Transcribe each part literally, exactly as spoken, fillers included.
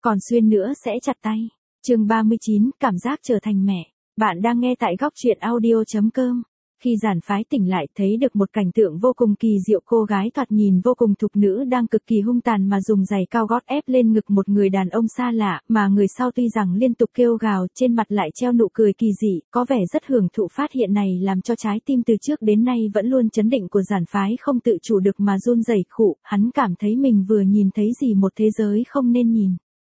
còn xuyên nữa sẽ chặt tay. Chương ba mươi chín, cảm giác trở thành mẹ. Bạn đang nghe tại góc truyện audio chấm com. Khi Giản Phái tỉnh lại thấy được một cảnh tượng vô cùng kỳ diệu, cô gái thoạt nhìn vô cùng thục nữ đang cực kỳ hung tàn mà dùng giày cao gót ép lên ngực một người đàn ông xa lạ, mà người sau tuy rằng liên tục kêu gào, trên mặt lại treo nụ cười kỳ dị, có vẻ rất hưởng thụ. Phát hiện này làm cho trái tim từ trước đến nay vẫn luôn chấn định của Giản Phái không tự chủ được mà run rẩy. Khụ, hắn cảm thấy mình vừa nhìn thấy gì một thế giới không nên nhìn.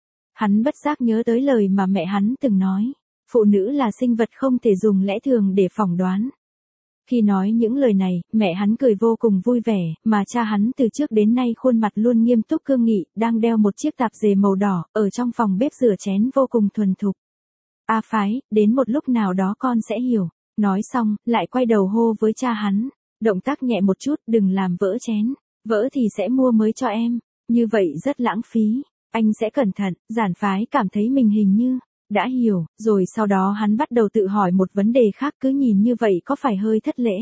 Hắn bất giác nhớ tới lời mà mẹ hắn từng nói, phụ nữ là sinh vật không thể dùng lẽ thường để phỏng đoán. Khi nói những lời này, mẹ hắn cười vô cùng vui vẻ, mà cha hắn từ trước đến nay khuôn mặt luôn nghiêm túc cương nghị, đang đeo một chiếc tạp dề màu đỏ, ở trong phòng bếp rửa chén vô cùng thuần thục. A Phái, đến một lúc nào đó con sẽ hiểu. Nói xong, lại quay đầu hô với cha hắn, động tác nhẹ một chút, đừng làm vỡ chén, vỡ thì sẽ mua mới cho em, như vậy rất lãng phí, anh sẽ cẩn thận. Giản Phái cảm thấy mình hình như đã hiểu, rồi sau đó hắn bắt đầu tự hỏi một vấn đề khác, cứ nhìn như vậy có phải hơi thất lễ?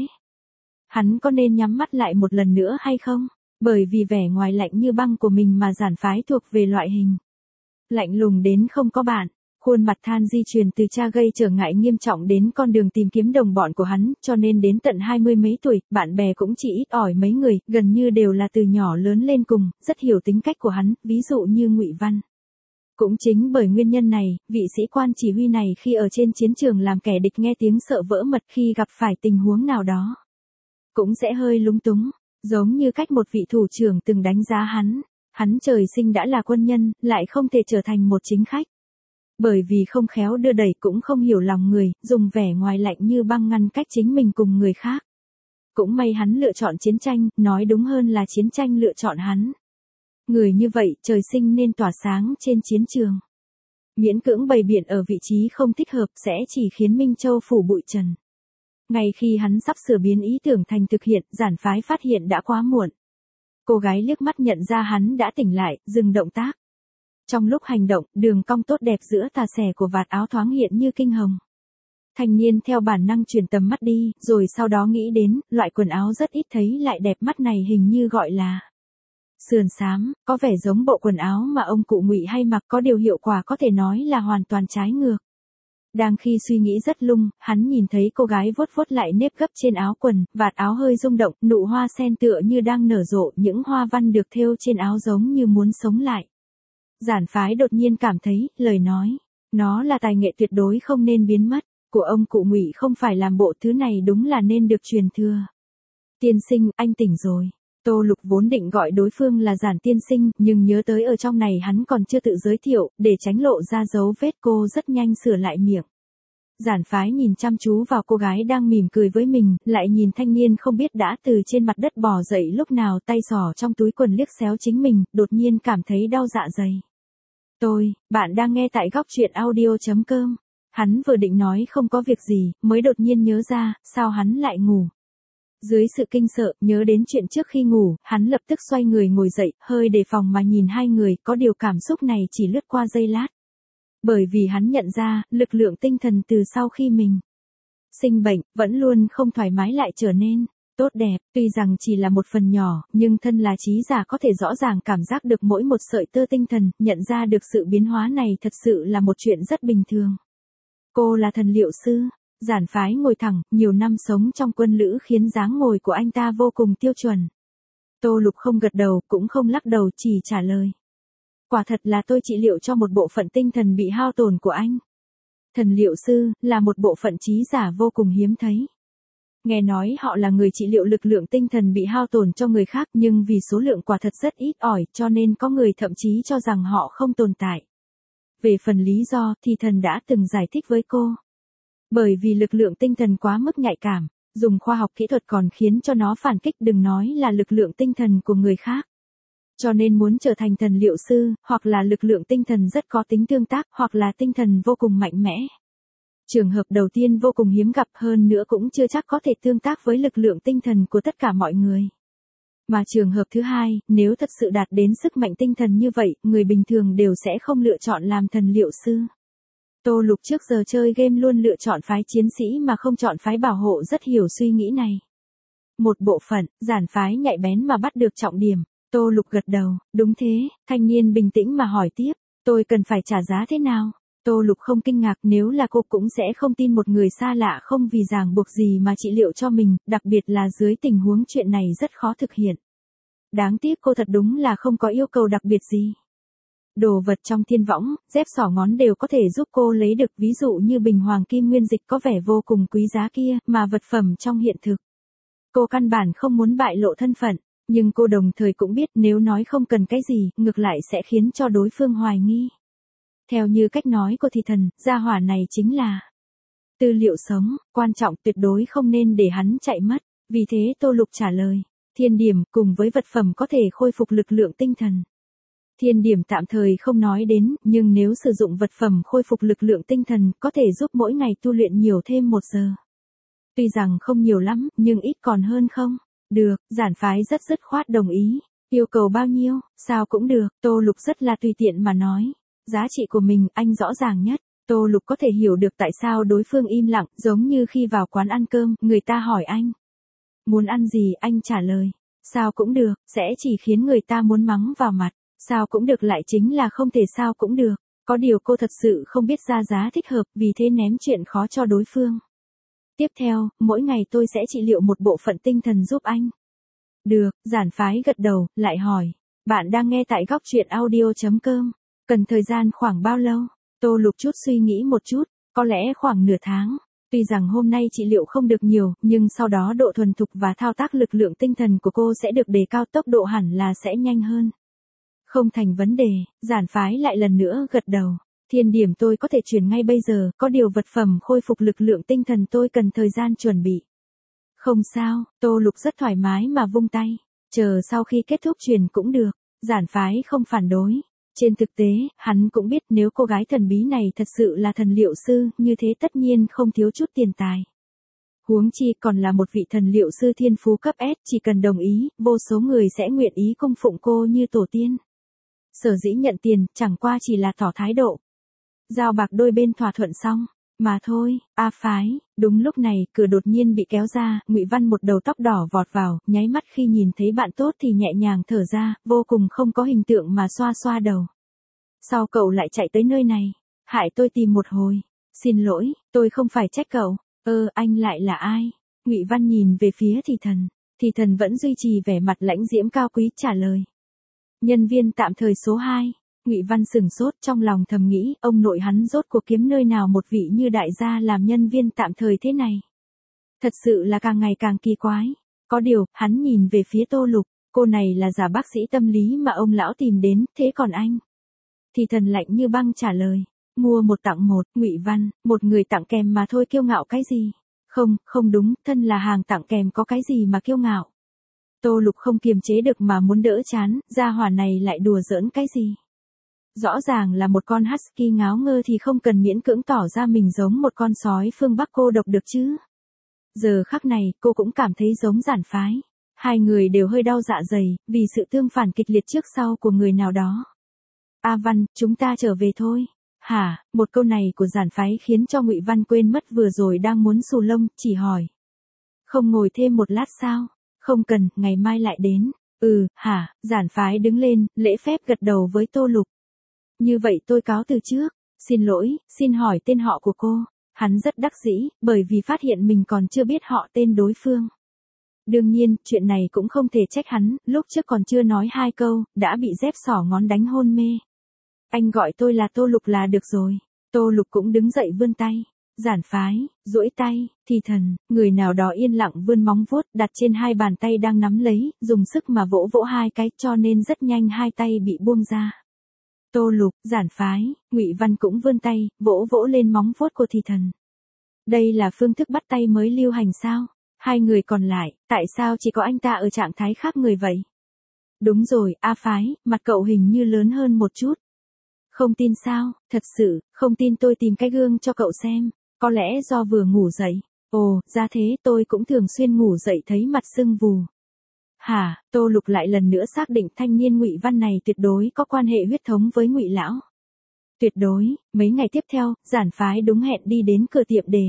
Hắn có nên nhắm mắt lại một lần nữa hay không? Bởi vì vẻ ngoài lạnh như băng của mình mà Giản Phái thuộc về loại hình lạnh lùng đến không có bạn. Khuôn mặt than di truyền từ cha gây trở ngại nghiêm trọng đến con đường tìm kiếm đồng bọn của hắn, cho nên đến tận hai mươi mấy tuổi, bạn bè cũng chỉ ít ỏi mấy người, gần như đều là từ nhỏ lớn lên cùng, rất hiểu tính cách của hắn, ví dụ như Ngụy Văn. Cũng chính bởi nguyên nhân này, vị sĩ quan chỉ huy này khi ở trên chiến trường làm kẻ địch nghe tiếng sợ vỡ mật, khi gặp phải tình huống nào đó cũng sẽ hơi lúng túng, giống như cách một vị thủ trưởng từng đánh giá hắn. Hắn trời sinh đã là quân nhân, lại không thể trở thành một chính khách. Bởi vì không khéo đưa đẩy, cũng không hiểu lòng người, dùng vẻ ngoài lạnh như băng ngăn cách chính mình cùng người khác. Cũng may hắn lựa chọn chiến tranh, nói đúng hơn là chiến tranh lựa chọn hắn. Người như vậy, trời sinh nên tỏa sáng trên chiến trường. Miễn cưỡng bày biện ở vị trí không thích hợp sẽ chỉ khiến Minh Châu phủ bụi trần. Ngay khi hắn sắp sửa biến ý tưởng thành thực hiện, Giản Phái phát hiện đã quá muộn. Cô gái liếc mắt nhận ra hắn đã tỉnh lại, dừng động tác. Trong lúc hành động, đường cong tốt đẹp giữa tà xẻ của vạt áo thoáng hiện như kinh hồng. Thanh niên theo bản năng chuyển tầm mắt đi, rồi sau đó nghĩ đến, loại quần áo rất ít thấy lại đẹp mắt này hình như gọi là sườn xám, có vẻ giống bộ quần áo mà ông cụ Ngụy hay mặc, có điều hiệu quả có thể nói là hoàn toàn trái ngược. Đang khi suy nghĩ rất lung, hắn nhìn thấy cô gái vuốt vuốt lại nếp gấp trên áo quần, vạt áo hơi rung động, nụ hoa sen tựa như đang nở rộ, những hoa văn được thêu trên áo giống như muốn sống lại. Giản Phái đột nhiên cảm thấy, lời nói, nó là tài nghệ tuyệt đối không nên biến mất, của ông cụ Ngụy không phải làm bộ thứ này đúng là nên được truyền thừa. Tiên sinh, anh tỉnh rồi. Tô Lục vốn định gọi đối phương là Giản tiên sinh, nhưng nhớ tới ở trong này hắn còn chưa tự giới thiệu, để tránh lộ ra dấu vết, cô rất nhanh sửa lại miệng. Giản Phái nhìn chăm chú vào cô gái đang mỉm cười với mình, lại nhìn thanh niên không biết đã từ trên mặt đất bò dậy lúc nào, tay xỏ trong túi quần liếc xéo chính mình, đột nhiên cảm thấy đau dạ dày. Tôi, bạn đang nghe tại góc truyện audio chấm com. Hắn vừa định nói không có việc gì, mới đột nhiên nhớ ra, sao hắn lại ngủ. Dưới sự kinh sợ, nhớ đến chuyện trước khi ngủ, hắn lập tức xoay người ngồi dậy, hơi đề phòng mà nhìn hai người, có điều cảm xúc này chỉ lướt qua giây lát. Bởi vì hắn nhận ra, lực lượng tinh thần từ sau khi mình sinh bệnh, vẫn luôn không thoải mái lại trở nên tốt đẹp, tuy rằng chỉ là một phần nhỏ, nhưng thân là trí giả có thể rõ ràng cảm giác được mỗi một sợi tơ tinh thần, nhận ra được sự biến hóa này thật sự là một chuyện rất bình thường. Cô là thần liệu sư. Giản Phái ngồi thẳng, nhiều năm sống trong quân lữ khiến dáng ngồi của anh ta vô cùng tiêu chuẩn. Tô Lục không gật đầu, cũng không lắc đầu, chỉ trả lời. Quả thật là tôi trị liệu cho một bộ phận tinh thần bị hao tổn của anh. Thần liệu sư, là một bộ phận trí giả vô cùng hiếm thấy. Nghe nói họ là người trị liệu lực lượng tinh thần bị hao tổn cho người khác, nhưng vì số lượng quả thật rất ít ỏi, cho nên có người thậm chí cho rằng họ không tồn tại. Về phần lý do, thì thần đã từng giải thích với cô. Bởi vì lực lượng tinh thần quá mức nhạy cảm, dùng khoa học kỹ thuật còn khiến cho nó phản kích, đừng nói là lực lượng tinh thần của người khác. Cho nên muốn trở thành thần liệu sư, hoặc là lực lượng tinh thần rất có tính tương tác, hoặc là tinh thần vô cùng mạnh mẽ. Trường hợp đầu tiên vô cùng hiếm gặp, hơn nữa cũng chưa chắc có thể tương tác với lực lượng tinh thần của tất cả mọi người. Mà trường hợp thứ hai, nếu thật sự đạt đến sức mạnh tinh thần như vậy, người bình thường đều sẽ không lựa chọn làm thần liệu sư. Tô Lục trước giờ chơi game luôn lựa chọn phái chiến sĩ mà không chọn phái bảo hộ, rất hiểu suy nghĩ này. Một bộ phận, Giản Phái nhạy bén mà bắt được trọng điểm. Tô Lục gật đầu, đúng thế. Thanh niên bình tĩnh mà hỏi tiếp, Tôi cần phải trả giá thế nào? Tô Lục không kinh ngạc, nếu là cô cũng sẽ không tin một người xa lạ không vì ràng buộc gì mà trị liệu cho mình, đặc biệt là dưới tình huống chuyện này rất khó thực hiện. Đáng tiếc cô thật đúng là không có yêu cầu đặc biệt gì. Đồ vật trong thiên võng, dép xỏ ngón đều có thể giúp cô lấy được, ví dụ như bình hoàng kim nguyên dịch có vẻ vô cùng quý giá kia, mà vật phẩm trong hiện thực. Cô căn bản không muốn bại lộ thân phận, nhưng cô đồng thời cũng biết nếu nói không cần cái gì, ngược lại sẽ khiến cho đối phương hoài nghi. Theo như cách nói của thị thần, gia hỏa này chính là tư liệu sống, quan trọng tuyệt đối không nên để hắn chạy mất, vì thế Tô Lục trả lời, thiên điểm cùng với vật phẩm có thể khôi phục lực lượng tinh thần. Thiên điểm tạm thời không nói đến, nhưng nếu sử dụng vật phẩm khôi phục lực lượng tinh thần, có thể giúp mỗi ngày tu luyện nhiều thêm một giờ. Tuy rằng không nhiều lắm, nhưng ít còn hơn không? Được, giản phái rất dứt khoát đồng ý. Yêu cầu bao nhiêu, sao cũng được, Tô Lục rất là tùy tiện mà nói. Giá trị của mình, anh rõ ràng nhất. Tô Lục có thể hiểu được tại sao đối phương im lặng, giống như khi vào quán ăn cơm, người ta hỏi anh. Muốn ăn gì, anh trả lời. Sao cũng được, sẽ chỉ khiến người ta muốn mắng vào mặt. Sao cũng được lại chính là không thể sao cũng được. Có điều cô thật sự không biết ra giá thích hợp, vì thế ném chuyện khó cho đối phương. Tiếp theo, mỗi ngày tôi sẽ trị liệu một bộ phận tinh thần giúp anh. Được, giản phái gật đầu, lại hỏi. Bạn đang nghe tại góc truyện audio chấm com. Cần thời gian khoảng bao lâu? Tô Lục chút suy nghĩ một chút, có lẽ khoảng nửa tháng. Tuy rằng hôm nay trị liệu không được nhiều, nhưng sau đó độ thuần thục và thao tác lực lượng tinh thần của cô sẽ được đề cao, tốc độ hẳn là sẽ nhanh hơn. Không thành vấn đề, giản phái lại lần nữa gật đầu. Thiên điểm tôi có thể chuyển ngay bây giờ, có điều vật phẩm khôi phục lực lượng tinh thần tôi cần thời gian chuẩn bị. Không sao, Tô Lục rất thoải mái mà vung tay. Chờ sau khi kết thúc truyền cũng được, giản phái không phản đối. Trên thực tế, hắn cũng biết nếu cô gái thần bí này thật sự là thần liệu sư, như thế tất nhiên không thiếu chút tiền tài. Huống chi còn là một vị thần liệu sư thiên phú cấp S, chỉ cần đồng ý, vô số người sẽ nguyện ý cung phụng cô như tổ tiên. Sở dĩ nhận tiền, chẳng qua chỉ là tỏ thái độ. Giao bạc đôi bên thỏa thuận xong, mà thôi. A phái, đúng lúc này, cửa đột nhiên bị kéo ra, Ngụy Văn một đầu tóc đỏ vọt vào, nháy mắt khi nhìn thấy bạn tốt thì nhẹ nhàng thở ra, vô cùng không có hình tượng mà xoa xoa đầu. Sao cậu lại chạy tới nơi này? Hại tôi tìm một hồi. Xin lỗi, tôi không phải trách cậu. Ơ, anh lại là ai? Ngụy Văn nhìn về phía thị thần. Thị thần vẫn duy trì vẻ mặt lãnh diễm cao quý trả lời. Nhân viên tạm thời số hai. Ngụy Văn sừng sốt, trong lòng thầm nghĩ, ông nội hắn rốt cuộc kiếm nơi nào một vị như đại gia làm nhân viên tạm thời thế này. Thật sự là càng ngày càng kỳ quái. Có điều, hắn nhìn về phía Tô Lục, cô này là giả bác sĩ tâm lý mà ông lão tìm đến, thế còn anh? Thì thần lạnh như băng trả lời, mua một tặng một, Ngụy Văn, một người tặng kèm mà thôi, kiêu ngạo cái gì? Không, không đúng, thân là hàng tặng kèm có cái gì mà kiêu ngạo? Tô Lục không kiềm chế được mà muốn đỡ chán, gia hỏa này lại đùa giỡn cái gì? Rõ ràng là một con husky ngáo ngơ thì không cần miễn cưỡng tỏ ra mình giống một con sói phương Bắc cô độc được chứ. Giờ khắc này, cô cũng cảm thấy giống giản phái. Hai người đều hơi đau dạ dày, vì sự tương phản kịch liệt trước sau của người nào đó. A Văn, chúng ta trở về thôi. Hả, một câu này của giản phái khiến cho Ngụy Văn quên mất vừa rồi đang muốn xù lông, chỉ hỏi. Không ngồi thêm một lát sao? Không cần, ngày mai lại đến. Ừ, hả, giản phái đứng lên, lễ phép gật đầu với Tô Lục. Như vậy tôi cáo từ trước. Xin lỗi, xin hỏi tên họ của cô. Hắn rất đắc dĩ, bởi vì phát hiện mình còn chưa biết họ tên đối phương. Đương nhiên, chuyện này cũng không thể trách hắn, lúc trước còn chưa nói hai câu, đã bị dép xỏ ngón đánh hôn mê. Anh gọi tôi là Tô Lục là được rồi. Tô Lục cũng đứng dậy vươn tay. Giản phái, duỗi tay, thì thần, người nào đó yên lặng vươn móng vuốt đặt trên hai bàn tay đang nắm lấy, dùng sức mà vỗ vỗ hai cái cho nên rất nhanh hai tay bị buông ra. Tô Lục, giản phái, Ngụy Văn cũng vươn tay, vỗ vỗ lên móng vuốt của thì thần. Đây là phương thức bắt tay mới lưu hành sao? Hai người còn lại, tại sao chỉ có anh ta ở trạng thái khác người vậy? Đúng rồi, A phái, mặt cậu hình như lớn hơn một chút. Không tin sao, thật sự, không tin tôi tìm cái gương cho cậu xem, có lẽ do vừa ngủ dậy. Ồ, ra thế, tôi cũng thường xuyên ngủ dậy thấy mặt sưng vù. Hả, Tô Lục lại lần nữa xác định thanh niên Ngụy Văn này tuyệt đối có quan hệ huyết thống với Ngụy lão. Tuyệt đối, mấy ngày tiếp theo, giản phái đúng hẹn đi đến cửa tiệm đề.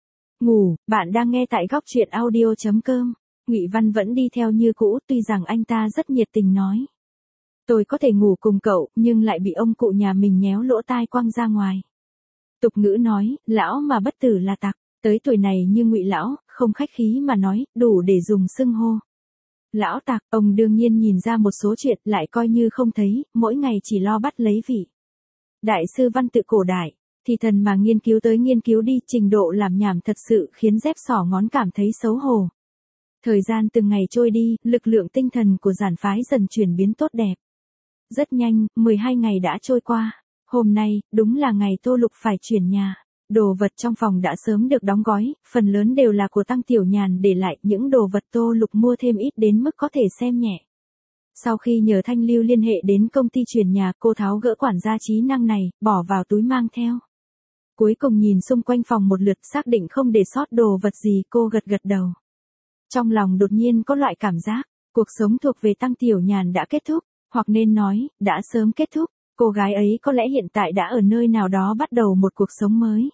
Ngủ, bạn đang nghe tại góc truyện audio chấm com. Ngụy Văn vẫn đi theo như cũ, tuy rằng anh ta rất nhiệt tình nói. Tôi có thể ngủ cùng cậu, nhưng lại bị ông cụ nhà mình nhéo lỗ tai quăng ra ngoài. Tục ngữ nói, lão mà bất tử là tặc, tới tuổi này như Ngụy lão, không khách khí mà nói, đủ để dùng xưng hô. Lão tặc, ông đương nhiên nhìn ra một số chuyện, lại coi như không thấy, mỗi ngày chỉ lo bắt lấy vị. Đại sư văn tự cổ đại, thì thần mà nghiên cứu tới nghiên cứu đi, trình độ làm nhảm thật sự khiến dép sỏ ngón cảm thấy xấu hổ. Thời gian từng ngày trôi đi, lực lượng tinh thần của giản phái dần chuyển biến tốt đẹp. Rất nhanh, mười hai ngày đã trôi qua. Hôm nay, đúng là ngày Tô Lục phải chuyển nhà. Đồ vật trong phòng đã sớm được đóng gói, phần lớn đều là của Tăng Tiểu Nhàn để lại, những đồ vật Tô Lục mua thêm ít đến mức có thể xem nhẹ. Sau khi nhờ Thanh Lưu liên hệ đến công ty chuyển nhà, cô tháo gỡ quản gia trí năng này, bỏ vào túi mang theo. Cuối cùng nhìn xung quanh phòng một lượt, xác định không để sót đồ vật gì, cô gật gật đầu. Trong lòng đột nhiên có loại cảm giác, cuộc sống thuộc về Tăng Tiểu Nhàn đã kết thúc, hoặc nên nói, đã sớm kết thúc. Cô gái ấy có lẽ hiện tại đã ở nơi nào đó bắt đầu một cuộc sống mới.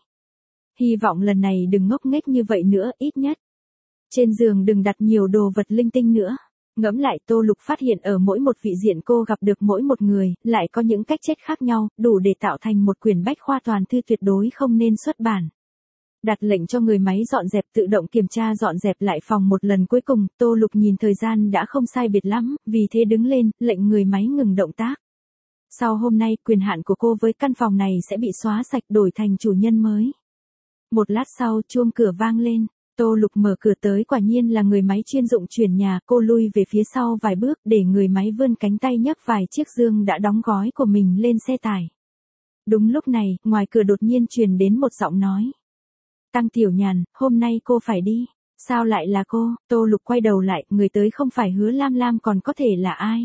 Hy vọng lần này đừng ngốc nghếch như vậy nữa, ít nhất. Trên giường đừng đặt nhiều đồ vật linh tinh nữa. Ngẫm lại, Tô Lục phát hiện ở mỗi một vị diện cô gặp được mỗi một người, lại có những cách chết khác nhau, đủ để tạo thành một quyển bách khoa toàn thư tuyệt đối không nên xuất bản. Đặt lệnh cho người máy dọn dẹp tự động kiểm tra dọn dẹp lại phòng một lần cuối cùng, Tô Lục nhìn thời gian đã không sai biệt lắm, vì thế đứng lên, lệnh người máy ngừng động tác. Sau hôm nay, quyền hạn của cô với căn phòng này sẽ bị xóa sạch, đổi thành chủ nhân mới. Một lát sau, chuông cửa vang lên, Tô Lục mở cửa tới, quả nhiên là người máy chuyên dụng chuyển nhà, cô lui về phía sau vài bước để người máy vươn cánh tay nhấc vài chiếc dương đã đóng gói của mình lên xe tải. Đúng lúc này, ngoài cửa đột nhiên truyền đến một giọng nói. Tăng Tiểu Nhàn, hôm nay cô phải đi. Sao lại là cô? Tô Lục quay đầu lại, người tới không phải Hứa Lam Lam còn có thể là ai?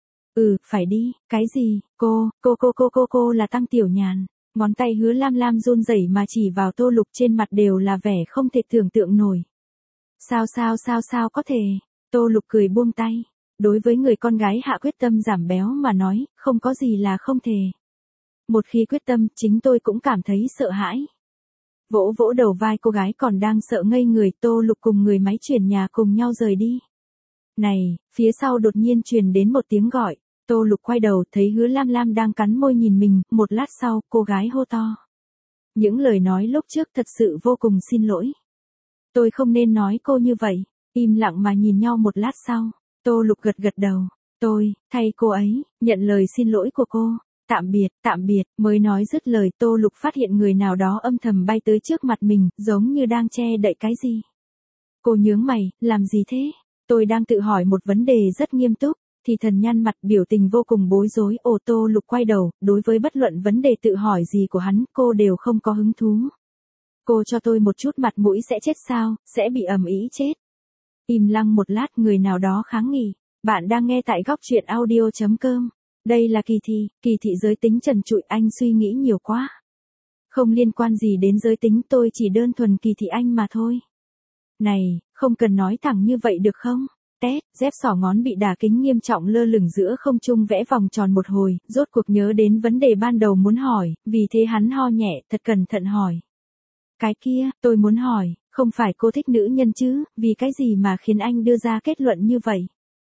Ừ, phải đi, cái gì? Cô, cô cô cô cô cô là Tăng Tiểu Nhàn. Ngón tay Hứa Lam Lam run rẩy mà chỉ vào Tô Lục, trên mặt đều là vẻ không thể tưởng tượng nổi. Sao sao sao sao có thể? Tô Lục cười buông tay. Đối với người con gái hạ quyết tâm giảm béo mà nói, không có gì là không thể. Một khi quyết tâm, chính tôi cũng cảm thấy sợ hãi. Vỗ vỗ đầu vai cô gái còn đang sợ ngây người, Tô Lục cùng người máy chuyển nhà cùng nhau rời đi. Này, phía sau đột nhiên truyền đến một tiếng gọi. Tô Lục quay đầu thấy Hứa Lam Lam đang cắn môi nhìn mình, một lát sau, cô gái hô to. Những lời nói lúc trước thật sự vô cùng xin lỗi. Tôi không nên nói cô như vậy. Im lặng mà nhìn nhau một lát sau, Tô Lục gật gật đầu. Tôi, thay cô ấy, nhận lời xin lỗi của cô. Tạm biệt, tạm biệt, mới nói dứt lời, Tô Lục phát hiện người nào đó âm thầm bay tới trước mặt mình, giống như đang che đậy cái gì. Cô nhướng mày, làm gì thế? Tôi đang tự hỏi một vấn đề rất nghiêm túc. Thì thần nhăn mặt, biểu tình vô cùng bối rối. Ô Tô Lục quay đầu, đối với bất luận vấn đề tự hỏi gì của hắn, cô đều không có hứng thú. Cô cho tôi một chút mặt mũi sẽ chết sao, sẽ bị ầm ĩ chết. Im lặng một lát, người nào đó kháng nghị. Bạn đang nghe tại góc truyện audio chấm com. Đây là kỳ thị, kỳ thị giới tính trần trụi, anh suy nghĩ nhiều quá. Không liên quan gì đến giới tính, tôi chỉ đơn thuần kỳ thị anh mà thôi. Này, không cần nói thẳng như vậy được không? Tét, dép sỏ ngón bị đả kính nghiêm trọng lơ lửng giữa không trung vẽ vòng tròn một hồi, rốt cuộc nhớ đến vấn đề ban đầu muốn hỏi, vì thế hắn ho nhẹ, thật cẩn thận hỏi. Cái kia, tôi muốn hỏi, không phải cô thích nữ nhân chứ, vì cái gì mà khiến anh đưa ra kết luận như vậy?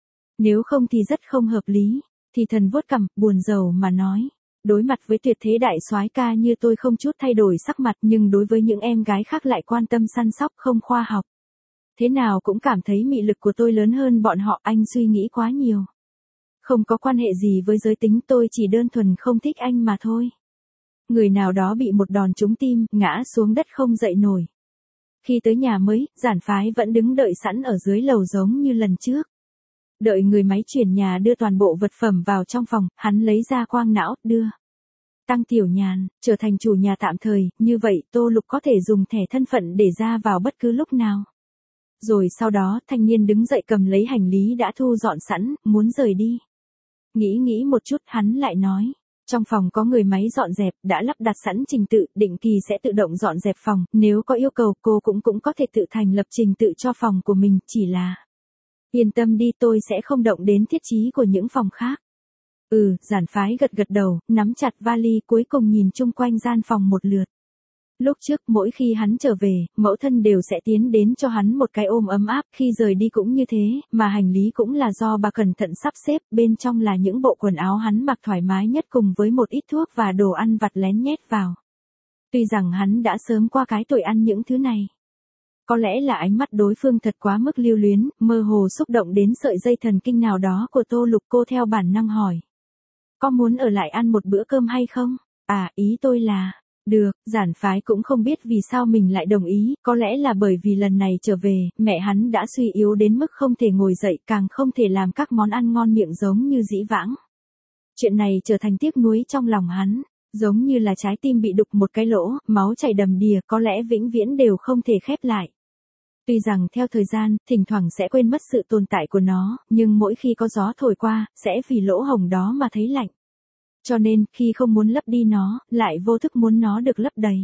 Nếu không thì rất không hợp lý. Thì thần vuốt cằm, buồn rầu mà nói. Đối mặt với tuyệt thế đại soái ca như tôi không chút thay đổi sắc mặt, nhưng đối với những em gái khác lại quan tâm săn sóc không khoa học. Thế nào cũng cảm thấy mị lực của tôi lớn hơn bọn họ, anh suy nghĩ quá nhiều. Không có quan hệ gì với giới tính, tôi chỉ đơn thuần không thích anh mà thôi. Người nào đó bị một đòn trúng tim, ngã xuống đất không dậy nổi. Khi tới nhà mới, giản phái vẫn đứng đợi sẵn ở dưới lầu giống như lần trước. Đợi người máy chuyển nhà đưa toàn bộ vật phẩm vào trong phòng, hắn lấy ra quang não, đưa. Tăng Tiểu Nhàn, trở thành chủ nhà tạm thời, như vậy Tô Lục có thể dùng thẻ thân phận để ra vào bất cứ lúc nào. Rồi sau đó, thanh niên đứng dậy cầm lấy hành lý đã thu dọn sẵn, muốn rời đi. Nghĩ nghĩ một chút, hắn lại nói. Trong phòng có người máy dọn dẹp, đã lắp đặt sẵn trình tự, định kỳ sẽ tự động dọn dẹp phòng, nếu có yêu cầu cô cũng cũng có thể tự thành lập trình tự cho phòng của mình, chỉ là... Yên tâm đi, tôi sẽ không động đến thiết chí của những phòng khác. Ừ, giản phái gật gật đầu, nắm chặt vali, cuối cùng nhìn chung quanh gian phòng một lượt. Lúc trước mỗi khi hắn trở về, mẫu thân đều sẽ tiến đến cho hắn một cái ôm ấm áp, khi rời đi cũng như thế, mà hành lý cũng là do bà cẩn thận sắp xếp, bên trong là những bộ quần áo hắn mặc thoải mái nhất cùng với một ít thuốc và đồ ăn vặt lén nhét vào. Tuy rằng hắn đã sớm qua cái tuổi ăn những thứ này. Có lẽ là ánh mắt đối phương thật quá mức lưu luyến, mơ hồ xúc động đến sợi dây thần kinh nào đó của Tô Lục, cô theo bản năng hỏi. Có muốn ở lại ăn một bữa cơm hay không? À, ý tôi là... Được, Giản Phái cũng không biết vì sao mình lại đồng ý, có lẽ là bởi vì lần này trở về, mẹ hắn đã suy yếu đến mức không thể ngồi dậy, càng không thể làm các món ăn ngon miệng giống như dĩ vãng. Chuyện này trở thành tiếc nuối trong lòng hắn, giống như là trái tim bị đục một cái lỗ, máu chảy đầm đìa, có lẽ vĩnh viễn đều không thể khép lại. Tuy rằng theo thời gian, thỉnh thoảng sẽ quên mất sự tồn tại của nó, nhưng mỗi khi có gió thổi qua, sẽ vì lỗ hổng đó mà thấy lạnh. Cho nên, khi không muốn lấp đi nó, lại vô thức muốn nó được lấp đầy.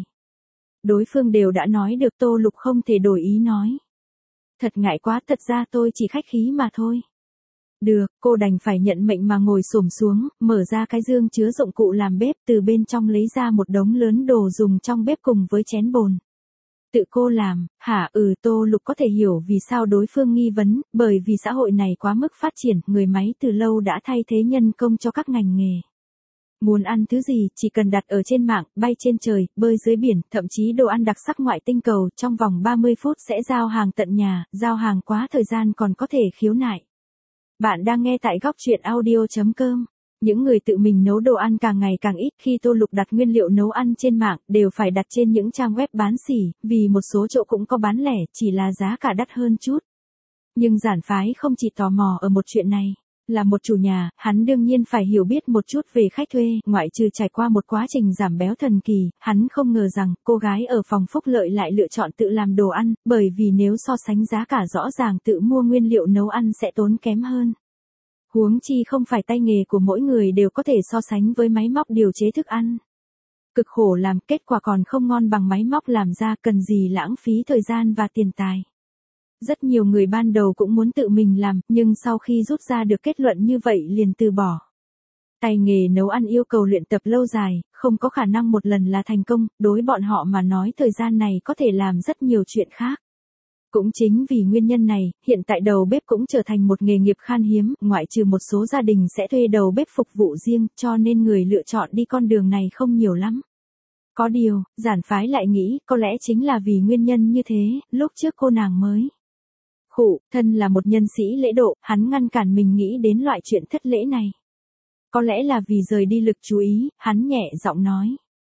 Đối phương đều đã nói được, Tô Lục không thể đổi ý nói. Thật ngại quá, thật ra tôi chỉ khách khí mà thôi. Được, cô đành phải nhận mệnh mà ngồi xổm xuống, mở ra cái dương chứa dụng cụ làm bếp, từ bên trong lấy ra một đống lớn đồ dùng trong bếp cùng với chén bồn. Tự cô làm, hả? Ừ, Tô Lục có thể hiểu vì sao đối phương nghi vấn, bởi vì xã hội này quá mức phát triển, người máy từ lâu đã thay thế nhân công cho các ngành nghề. Muốn ăn thứ gì, chỉ cần đặt ở trên mạng, bay trên trời, bơi dưới biển, thậm chí đồ ăn đặc sắc ngoại tinh cầu, trong vòng ba mươi phút sẽ giao hàng tận nhà, giao hàng quá thời gian còn có thể khiếu nại. Bạn đang nghe tại góc truyện audio chấm com. Những người tự mình nấu đồ ăn càng ngày càng ít, khi Tô Lục đặt nguyên liệu nấu ăn trên mạng, đều phải đặt trên những trang web bán sỉ, vì một số chỗ cũng có bán lẻ, chỉ là giá cả đắt hơn chút. Nhưng Giản Phái không chỉ tò mò ở một chuyện này. Là một chủ nhà, hắn đương nhiên phải hiểu biết một chút về khách thuê, ngoại trừ trải qua một quá trình giảm béo thần kỳ, hắn không ngờ rằng cô gái ở phòng phúc lợi lại lựa chọn tự làm đồ ăn, bởi vì nếu so sánh giá cả rõ ràng tự mua nguyên liệu nấu ăn sẽ tốn kém hơn. Huống chi không phải tay nghề của mỗi người đều có thể so sánh với máy móc điều chế thức ăn. Cực khổ làm, kết quả còn không ngon bằng máy móc làm ra, cần gì lãng phí thời gian và tiền tài. Rất nhiều người ban đầu cũng muốn tự mình làm, nhưng sau khi rút ra được kết luận như vậy liền từ bỏ. Tay nghề nấu ăn yêu cầu luyện tập lâu dài, không có khả năng một lần là thành công, đối bọn họ mà nói thời gian này có thể làm rất nhiều chuyện khác. Cũng chính vì nguyên nhân này, hiện tại đầu bếp cũng trở thành một nghề nghiệp khan hiếm, ngoại trừ một số gia đình sẽ thuê đầu bếp phục vụ riêng, cho nên người lựa chọn đi con đường này không nhiều lắm. Có điều, Giản Phái lại nghĩ, có lẽ chính là vì nguyên nhân như thế, lúc trước cô nàng mới. Khụ, thân là một nhân sĩ lễ độ, hắn ngăn cản mình nghĩ đến loại chuyện thất lễ này. Có lẽ là vì rời đi lực chú ý, hắn nhẹ giọng nói.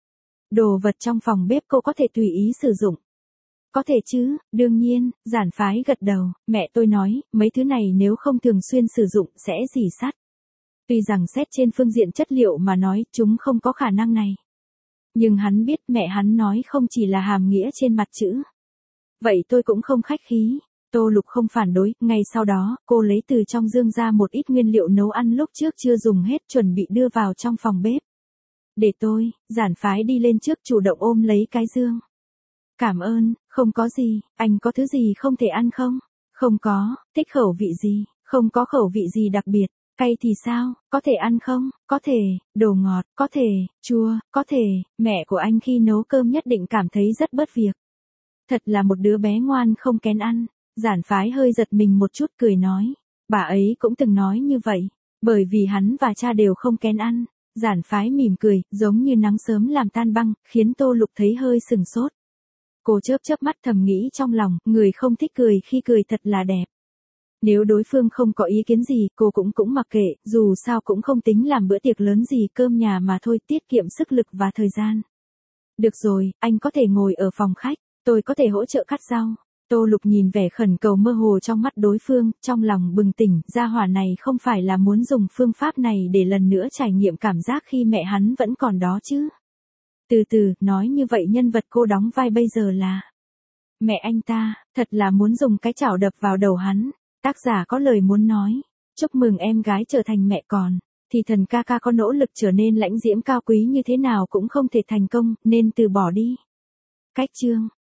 Đồ vật trong phòng bếp cô có thể tùy ý sử dụng. Có thể chứ, đương nhiên, Giản Phái gật đầu, mẹ tôi nói, mấy thứ này nếu không thường xuyên sử dụng sẽ rỉ sắt. Tuy rằng xét trên phương diện chất liệu mà nói, chúng không có khả năng này. Nhưng hắn biết mẹ hắn nói không chỉ là hàm nghĩa trên mặt chữ. Vậy tôi cũng không khách khí. Tô Lục không phản đối, ngay sau đó, cô lấy từ trong dương ra một ít nguyên liệu nấu ăn lúc trước chưa dùng hết chuẩn bị đưa vào trong phòng bếp. Để tôi, Giản Phái đi lên trước chủ động ôm lấy cái dương. Cảm ơn, không có gì, anh có thứ gì không thể ăn không? Không có, thích khẩu vị gì, không có khẩu vị gì đặc biệt, cay thì sao, có thể ăn không? Có thể, đồ ngọt, có thể, chua, có thể, mẹ của anh khi nấu cơm nhất định cảm thấy rất bất việc. Thật là một đứa bé ngoan không kén ăn. Giản Phái hơi giật mình một chút cười nói. Bà ấy cũng từng nói như vậy. Bởi vì hắn và cha đều không kén ăn. Giản Phái mỉm cười, giống như nắng sớm làm tan băng, khiến Tô Lục thấy hơi sừng sốt. Cô chớp chớp mắt thầm nghĩ trong lòng, người không thích cười khi cười thật là đẹp. Nếu đối phương không có ý kiến gì, cô cũng cũng mặc kệ, dù sao cũng không tính làm bữa tiệc lớn gì, cơm nhà mà thôi, tiết kiệm sức lực và thời gian. Được rồi, anh có thể ngồi ở phòng khách, tôi có thể hỗ trợ cắt rau. Tô Lục nhìn vẻ khẩn cầu mơ hồ trong mắt đối phương, trong lòng bừng tỉnh, gia hỏa này không phải là muốn dùng phương pháp này để lần nữa trải nghiệm cảm giác khi mẹ hắn vẫn còn đó chứ. Từ từ, nói như vậy nhân vật cô đóng vai bây giờ là mẹ anh ta, thật là muốn dùng cái chảo đập vào đầu hắn. Tác giả có lời muốn nói, chúc mừng em gái trở thành mẹ còn, thì thần ca ca có nỗ lực trở nên lãnh diễm cao quý như thế nào cũng không thể thành công, nên từ bỏ đi. Cách chương